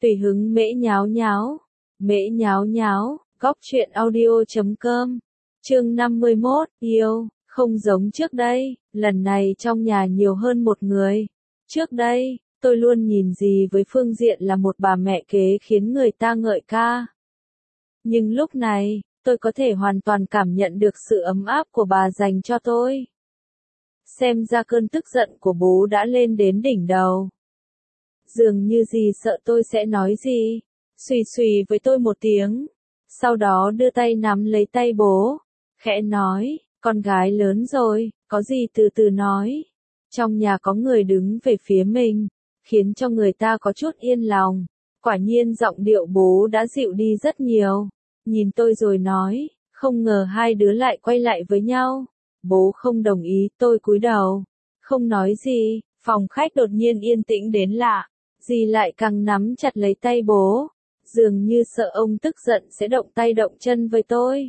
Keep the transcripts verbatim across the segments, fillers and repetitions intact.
Tùy hứng mễ nháo nháo, mễ nháo nháo, góc truyện audio chấm com, chương năm mươi mốt, yêu, không giống trước đây, lần này trong nhà nhiều hơn một người. Trước đây, tôi luôn nhìn dì với phương diện là một bà mẹ kế khiến người ta ngợi ca. Nhưng lúc này, tôi có thể hoàn toàn cảm nhận được sự ấm áp của bà dành cho tôi. Xem ra cơn tức giận của bố đã lên đến đỉnh đầu. Dường như dì sợ tôi sẽ nói gì, xùy xùy với tôi một tiếng, sau đó đưa tay nắm lấy tay bố, khẽ nói, con gái lớn rồi, có gì từ từ nói. Trong nhà có người đứng về phía mình, khiến cho người ta có chút yên lòng. Quả nhiên giọng điệu bố đã dịu đi rất nhiều. Nhìn tôi rồi nói, không ngờ hai đứa lại quay lại với nhau. Bố không đồng ý, tôi cúi đầu, không nói gì. Phòng khách đột nhiên yên tĩnh đến lạ. Dì lại càng nắm chặt lấy tay bố, dường như sợ ông tức giận sẽ động tay động chân với tôi.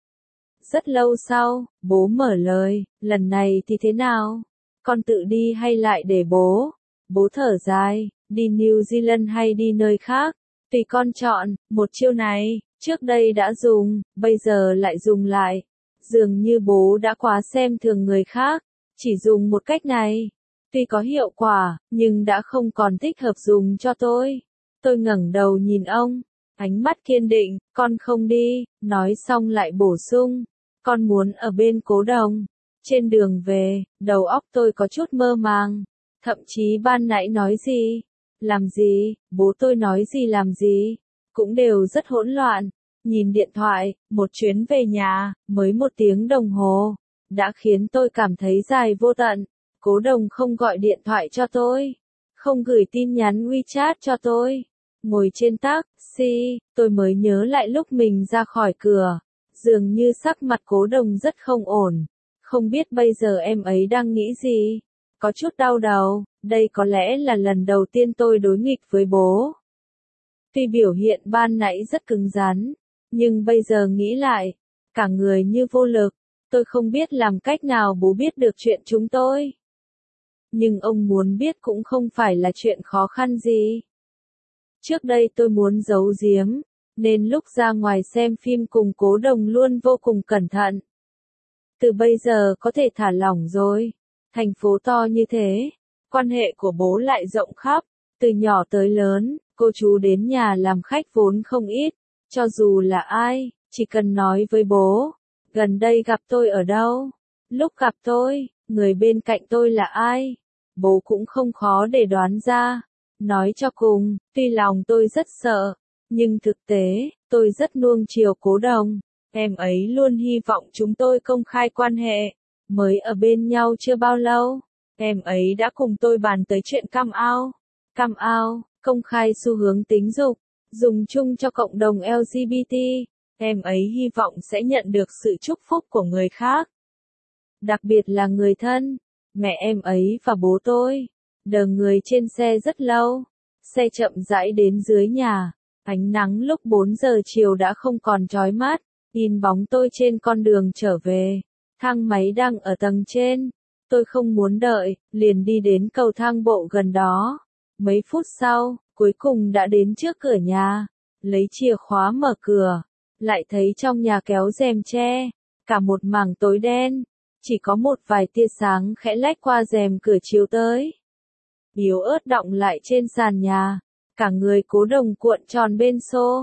Rất lâu sau, bố mở lời, lần này thì thế nào? Con tự đi hay lại để bố? Bố thở dài, đi New Zealand hay đi nơi khác? Tùy con chọn. Một chiêu này, trước đây đã dùng, bây giờ lại dùng lại. Dường như bố đã quá xem thường người khác, chỉ dùng một cách này. Tuy có hiệu quả, nhưng đã không còn thích hợp dùng cho tôi. Tôi ngẩng đầu nhìn ông, ánh mắt kiên định, con không đi, nói xong lại bổ sung, con muốn ở bên Cố Đồng. Trên đường về, đầu óc tôi có chút mơ màng, thậm chí ban nãy nói gì, làm gì, bố tôi nói gì làm gì, cũng đều rất hỗn loạn. Nhìn điện thoại, một chuyến về nhà, mới một tiếng đồng hồ, đã khiến tôi cảm thấy dài vô tận. Cố Đồng không gọi điện thoại cho tôi, không gửi tin nhắn WeChat cho tôi. Ngồi trên taxi, tôi mới nhớ lại lúc mình ra khỏi cửa, dường như sắc mặt Cố Đồng rất không ổn. Không biết bây giờ em ấy đang nghĩ gì? Có chút đau đầu, đây có lẽ là lần đầu tiên tôi đối nghịch với bố. Tuy biểu hiện ban nãy rất cứng rắn, nhưng bây giờ nghĩ lại, cả người như vô lực, tôi không biết làm cách nào bố biết được chuyện chúng tôi. Nhưng ông muốn biết cũng không phải là chuyện khó khăn gì. Trước đây tôi muốn giấu giếm, nên lúc ra ngoài xem phim cùng Cố Đồng luôn vô cùng cẩn thận. Từ bây giờ có thể thả lỏng rồi. Thành phố to như thế, quan hệ của bố lại rộng khắp. Từ nhỏ tới lớn, cô chú đến nhà làm khách vốn không ít. Cho dù là ai, chỉ cần nói với bố, gần đây gặp tôi ở đâu, lúc gặp tôi, người bên cạnh tôi là ai, bố cũng không khó để đoán ra. Nói cho cùng, tuy lòng tôi rất sợ, nhưng thực tế, tôi rất nuông chiều Cố Đồng. Em ấy luôn hy vọng chúng tôi công khai quan hệ. Mới ở bên nhau chưa bao lâu, em ấy đã cùng tôi bàn tới chuyện come out. Come out, công khai xu hướng tính dục, dùng chung cho cộng đồng L G B T. Em ấy hy vọng sẽ nhận được sự chúc phúc của người khác. Đặc biệt là người thân, mẹ em ấy và bố tôi. Đờ người trên xe rất lâu. Xe chậm rãi đến dưới nhà. Ánh nắng lúc bốn giờ chiều đã không còn chói mắt. Nhìn bóng tôi trên con đường trở về. Thang máy đang ở tầng trên. Tôi không muốn đợi, liền đi đến cầu thang bộ gần đó. Mấy phút sau, cuối cùng đã đến trước cửa nhà. Lấy chìa khóa mở cửa. Lại thấy trong nhà kéo rèm tre. Cả một mảng tối đen. Chỉ có một vài tia sáng khẽ lách qua rèm cửa chiếu tới. Yếu ớt đọng lại trên sàn nhà. Cả người Cố Đồng cuộn tròn bên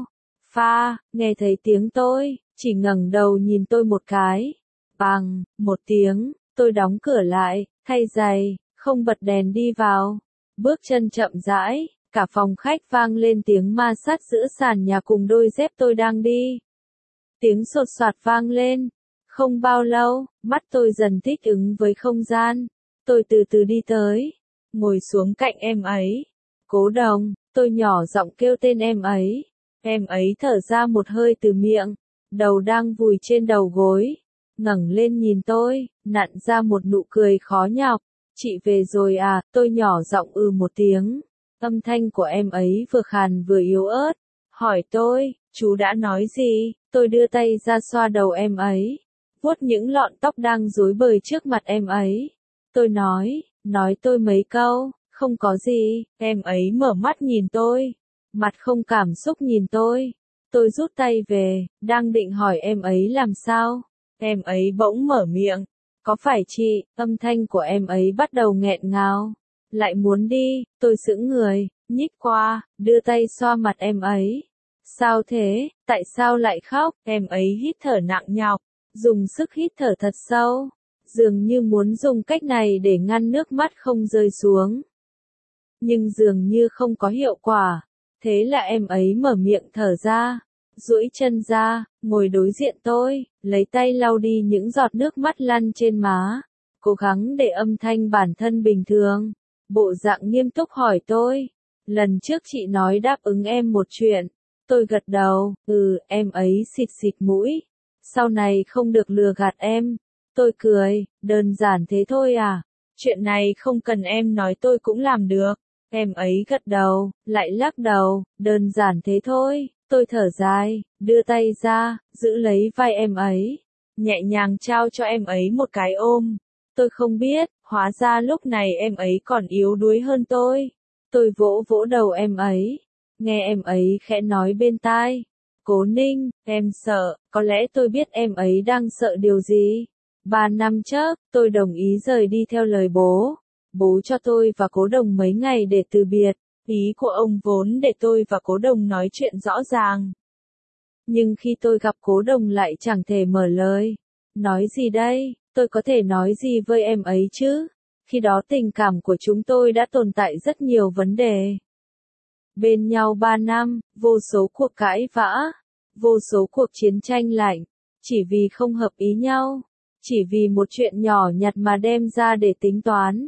sofa, nghe thấy tiếng tôi, chỉ ngẩng đầu nhìn tôi một cái. Bằng, một tiếng, tôi đóng cửa lại, thay giày, không bật đèn đi vào. Bước chân chậm rãi, cả phòng khách vang lên tiếng ma sát giữa sàn nhà cùng đôi dép tôi đang đi. Tiếng sột soạt vang lên. Không bao lâu, mắt tôi dần thích ứng với không gian. Tôi từ từ đi tới, ngồi xuống cạnh em ấy. Cố Đồng, tôi nhỏ giọng kêu tên em ấy. Em ấy thở ra một hơi từ miệng, đầu đang vùi trên đầu gối, ngẩng lên nhìn tôi, nặn ra một nụ cười khó nhọc. Chị về rồi à? Tôi nhỏ giọng ừ một tiếng. Âm thanh của em ấy vừa khàn vừa yếu ớt. Hỏi tôi, chú đã nói gì? Tôi đưa tay ra xoa đầu em ấy, vuốt những lọn tóc đang rối bời trước mặt em ấy. Tôi nói, nói tôi mấy câu. Không có gì. Em ấy mở mắt nhìn tôi, mặt không cảm xúc nhìn tôi. Tôi rút tay về, đang định hỏi em ấy làm sao. Em ấy bỗng mở miệng. Có phải chị, âm thanh của em ấy bắt đầu nghẹn ngào. Lại muốn đi, tôi sững người, nhích qua, đưa tay xoa mặt em ấy. Sao thế, tại sao lại khóc? Em ấy hít thở nặng nhọc, dùng sức hít thở thật sâu. Dường như muốn dùng cách này để ngăn nước mắt không rơi xuống. Nhưng dường như không có hiệu quả. Thế là em ấy mở miệng thở ra, duỗi chân ra, ngồi đối diện tôi, lấy tay lau đi những giọt nước mắt lăn trên má. Cố gắng để âm thanh bản thân bình thường. Bộ dạng nghiêm túc hỏi tôi. Lần trước chị nói đáp ứng em một chuyện. Tôi gật đầu, ừ, em ấy xịt xịt mũi. Sau này không được lừa gạt em. Tôi cười, đơn giản thế thôi à. Chuyện này không cần em nói tôi cũng làm được. Em ấy gật đầu, lại lắc đầu, đơn giản thế thôi. Tôi thở dài, đưa tay ra, giữ lấy vai em ấy. Nhẹ nhàng trao cho em ấy một cái ôm. Tôi không biết, hóa ra lúc này em ấy còn yếu đuối hơn tôi. Tôi vỗ vỗ đầu em ấy. Nghe em ấy khẽ nói bên tai. Cố Ninh, em sợ, có lẽ tôi biết em ấy đang sợ điều gì. Ba năm trước, tôi đồng ý rời đi theo lời bố. Bố cho tôi và Cố Đồng mấy ngày để từ biệt. Ý của ông vốn để tôi và Cố Đồng nói chuyện rõ ràng. Nhưng khi tôi gặp Cố Đồng lại chẳng thể mở lời. Nói gì đây, tôi có thể nói gì với em ấy chứ? Khi đó tình cảm của chúng tôi đã tồn tại rất nhiều vấn đề. Bên nhau ba năm, vô số cuộc cãi vã, vô số cuộc chiến tranh lạnh, chỉ vì không hợp ý nhau, chỉ vì một chuyện nhỏ nhặt mà đem ra để tính toán.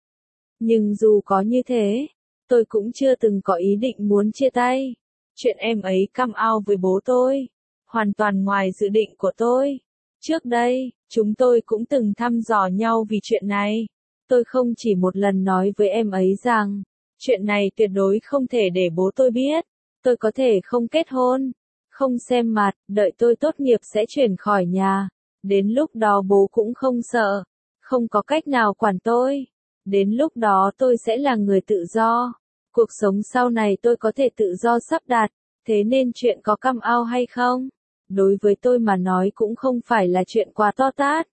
Nhưng dù có như thế, tôi cũng chưa từng có ý định muốn chia tay. Chuyện em ấy come out với bố tôi, hoàn toàn ngoài dự định của tôi. Trước đây, chúng tôi cũng từng thăm dò nhau vì chuyện này. Tôi không chỉ một lần nói với em ấy rằng, chuyện này tuyệt đối không thể để bố tôi biết. Tôi có thể không kết hôn, không xem mặt, đợi tôi tốt nghiệp sẽ chuyển khỏi nhà. Đến lúc đó bố cũng không sợ, không có cách nào quản tôi. Đến lúc đó tôi sẽ là người tự do. Cuộc sống sau này tôi có thể tự do sắp đặt. Thế nên chuyện có come out hay không, đối với tôi mà nói cũng không phải là chuyện quá to tát.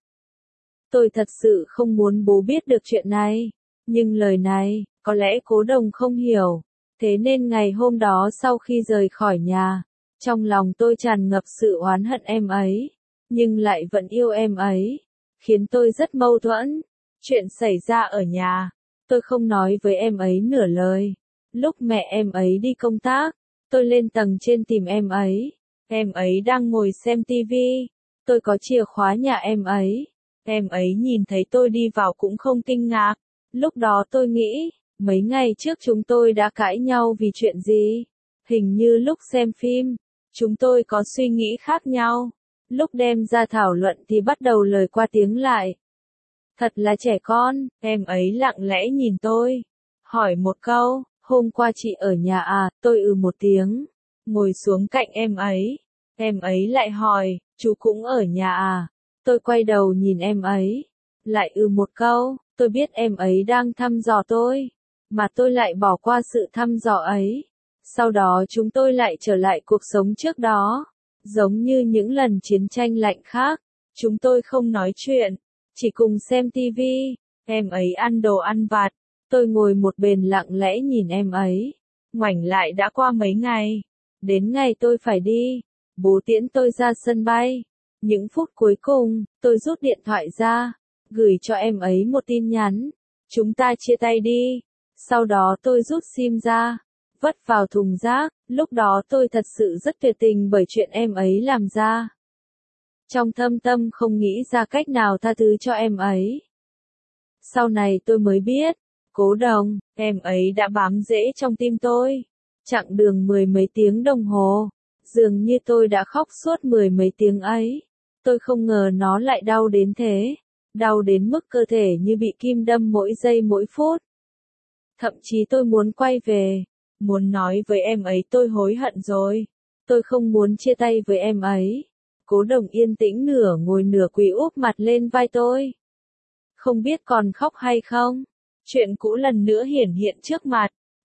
Tôi thật sự không muốn bố biết được chuyện này. Nhưng lời này, có lẽ Cố Đồng không hiểu. Thế nên ngày hôm đó sau khi rời khỏi nhà, trong lòng tôi tràn ngập sự oán hận em ấy. Nhưng lại vẫn yêu em ấy. Khiến tôi rất mâu thuẫn. Chuyện xảy ra ở nhà. Tôi không nói với em ấy nửa lời. Lúc mẹ em ấy đi công tác, tôi lên tầng trên tìm em ấy. Em ấy đang ngồi xem tivi. Tôi có chìa khóa nhà em ấy. Em ấy nhìn thấy tôi đi vào cũng không kinh ngạc. Lúc đó tôi nghĩ, mấy ngày trước chúng tôi đã cãi nhau vì chuyện gì? Hình như lúc xem phim, chúng tôi có suy nghĩ khác nhau. Lúc đem ra thảo luận thì bắt đầu lời qua tiếng lại. Thật là trẻ con, em ấy lặng lẽ nhìn tôi. Hỏi một câu, hôm qua chị ở nhà à, tôi ừ một tiếng. Ngồi xuống cạnh em ấy. Em ấy lại hỏi, chú cũng ở nhà à? Tôi quay đầu nhìn em ấy. Lại ừ một câu, tôi biết em ấy đang thăm dò tôi. Mà tôi lại bỏ qua sự thăm dò ấy. Sau đó chúng tôi lại trở lại cuộc sống trước đó. Giống như những lần chiến tranh lạnh khác. Chúng tôi không nói chuyện. Chỉ cùng xem tivi. Em ấy ăn đồ ăn vặt. Tôi ngồi một bên lặng lẽ nhìn em ấy. Ngoảnh lại đã qua mấy ngày. Đến ngày tôi phải đi. Bố tiễn tôi ra sân bay. Những phút cuối cùng, tôi rút điện thoại ra. Gửi cho em ấy một tin nhắn. Chúng ta chia tay đi. Sau đó tôi rút sim ra. Vất vào thùng rác. Lúc đó tôi thật sự rất tuyệt tình bởi chuyện em ấy làm ra. Trong thâm tâm không nghĩ ra cách nào tha thứ cho em ấy. Sau này tôi mới biết. Cố Đồng, em ấy đã bám rễ trong tim tôi. Chặng đường mười mấy tiếng đồng hồ. Dường như tôi đã khóc suốt mười mấy tiếng ấy. Tôi không ngờ nó lại đau đến thế. Đau đến mức cơ thể như bị kim đâm mỗi giây mỗi phút. Thậm chí tôi muốn quay về. Muốn nói với em ấy tôi hối hận rồi. Tôi không muốn chia tay với em ấy. Cố Đồng yên tĩnh nửa ngồi nửa quỳ úp mặt lên vai tôi. Không biết còn khóc hay không. Chuyện cũ lần nữa hiển hiện trước mặt.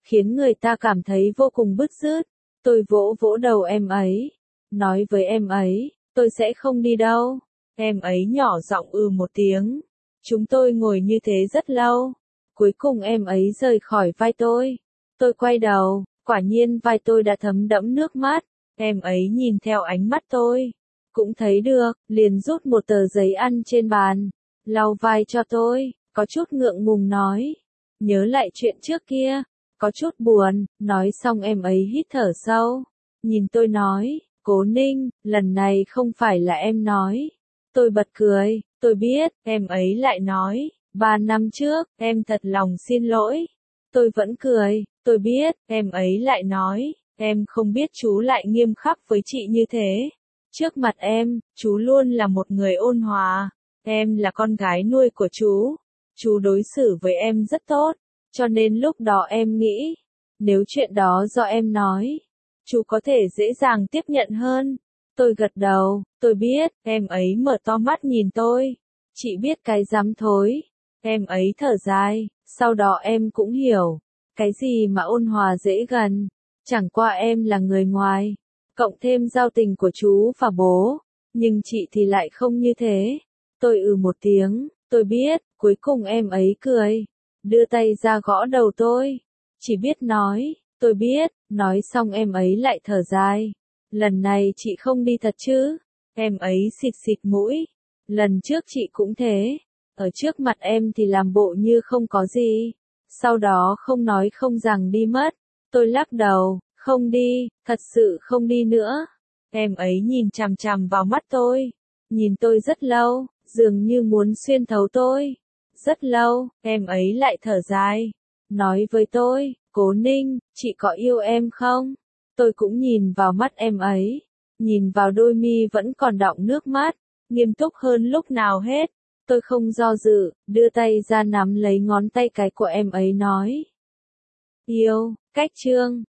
khiến người ta cảm thấy vô cùng bứt rứt. Tôi vỗ vỗ đầu em ấy, nói với em ấy, tôi sẽ không đi đâu. Em ấy nhỏ giọng ừ một tiếng. Chúng tôi ngồi như thế rất lâu. Cuối cùng em ấy rời khỏi vai tôi. Tôi quay đầu, quả nhiên vai tôi đã thấm đẫm nước mắt. Em ấy nhìn theo ánh mắt tôi, cũng thấy được, liền rút một tờ giấy ăn trên bàn, lau vai cho tôi, có chút ngượng ngùng nói. Nhớ lại chuyện trước kia, có chút buồn, nói xong em ấy hít thở sâu. Nhìn tôi nói, Cố Ninh, lần này không phải là em nói. Tôi bật cười, tôi biết, em ấy lại nói, ba năm trước, em thật lòng xin lỗi. Tôi vẫn cười, tôi biết, em ấy lại nói, em không biết chú lại nghiêm khắc với chị như thế. Trước mặt em, chú luôn là một người ôn hòa. Em là con gái nuôi của chú. Chú đối xử với em rất tốt. Cho nên lúc đó em nghĩ, nếu chuyện đó do em nói, chú có thể dễ dàng tiếp nhận hơn. Tôi gật đầu, tôi biết, em ấy mở to mắt nhìn tôi. Chị biết cái dám thối. Em ấy thở dài, sau đó em cũng hiểu. Cái gì mà ôn hòa dễ gần. Chẳng qua em là người ngoài. Cộng thêm giao tình của chú và bố. Nhưng chị thì lại không như thế. Tôi ừ một tiếng, tôi biết, cuối cùng em ấy cười. Đưa tay ra gõ đầu tôi. Chỉ biết nói, tôi biết, nói xong em ấy lại thở dài. Lần này chị không đi thật chứ? Em ấy xịt xịt mũi. Lần trước chị cũng thế. Ở trước mặt em thì làm bộ như không có gì. Sau đó không nói không rằng đi mất. Tôi lắc đầu, không đi, thật sự không đi nữa. Em ấy nhìn chằm chằm vào mắt tôi. Nhìn tôi rất lâu, dường như muốn xuyên thấu tôi. Rất lâu, em ấy lại thở dài. Nói với tôi, Cố Ninh, chị có yêu em không? Tôi cũng nhìn vào mắt em ấy. Nhìn vào đôi mi vẫn còn đọng nước mắt. Nghiêm túc hơn lúc nào hết. Tôi không do dự, đưa tay ra nắm lấy ngón tay cái của em ấy nói. Yêu, cách chương.